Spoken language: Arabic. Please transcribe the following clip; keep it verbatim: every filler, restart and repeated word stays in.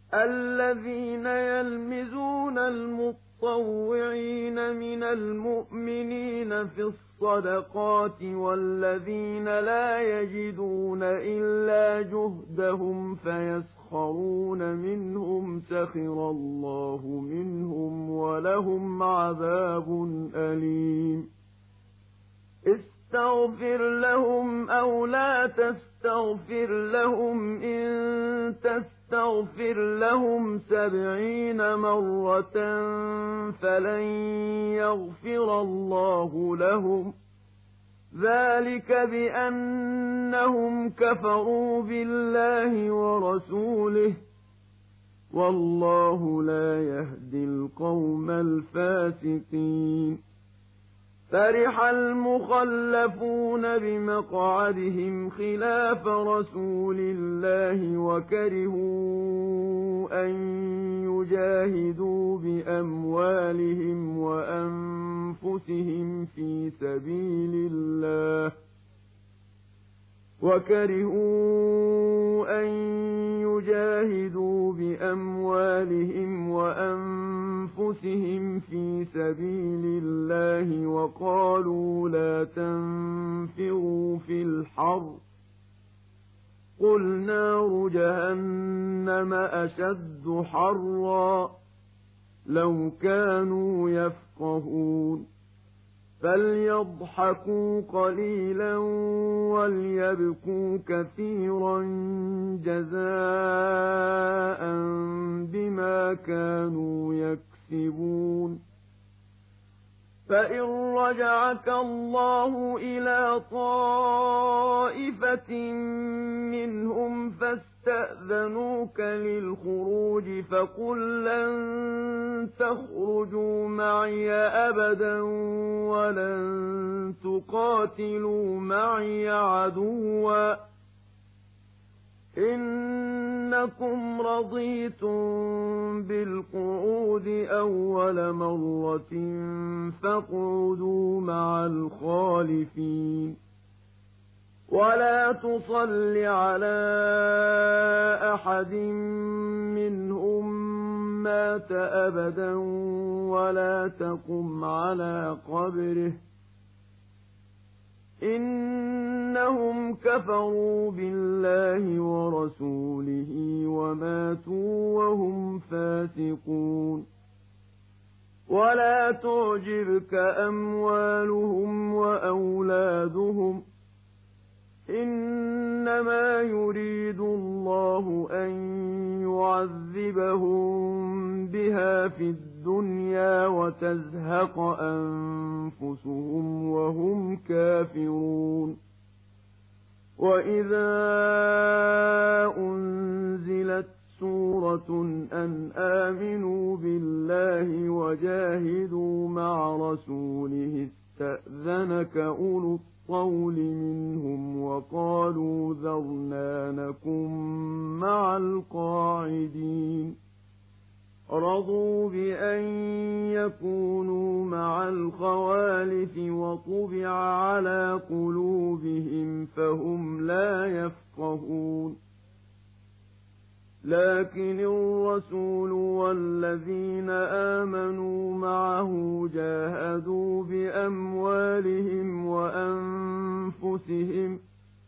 الذين يلمزون المطوعين من المؤمنين في الصدقات والذين لا يجدون إلا جهدهم فيسخرون منهم سخر الله منهم ولهم عذاب أليم استغفر لهم أو لا تستغفر لهم إن تستغفر لهم سبعين مرة فلن يغفر الله لهم ذلك بأنهم كفروا بالله ورسوله والله لا يهدي القوم الفاسقين فرح المخلفون بمقعدهم خلاف رسول الله وكرهوا أن يجاهدوا بأموالهم وأنفسهم في سبيل الله وكرهوا أن يجاهدوا بأموالهم وأنفسهم في سبيل الله وقالوا لا تنفروا في الحر قل نار جهنم أشد حرا لو كانوا يفقهون فليضحكوا قليلا وليبكوا كثيرا جزاء بما كانوا يكسبون فإن رجعك الله إلى طائفة منهم فاستأذنوك للخروج فقل لن تخرجوا معي أبدا ولن تقاتلوا معي عدوا إنكم رضيتم بالقعود أول مرة فاقعدوا مع الخالفين ولا تصل على أحد منهم مات أبدا ولا تقم على قبره إنهم كفروا بالله ورسوله وماتوا وهم فاسقون ولا تعجبك أموالهم وأولادهم إنما يريد الله أن يعذبهم بها في الدنيا وتزهق أنفسهم وهم كافرون وإذا أنزلت سورة أن آمنوا بالله وجاهدوا مع رسوله استأذنك أولو الطول منهم وقالوا ذرنا نكن مع القاعدين رضوا بأن يكونوا مع الخوالف وطبع على قلوبهم فهم لا يفقهون لكن الرسول والذين آمنوا معه جاهدوا بأموالهم وأنفسهم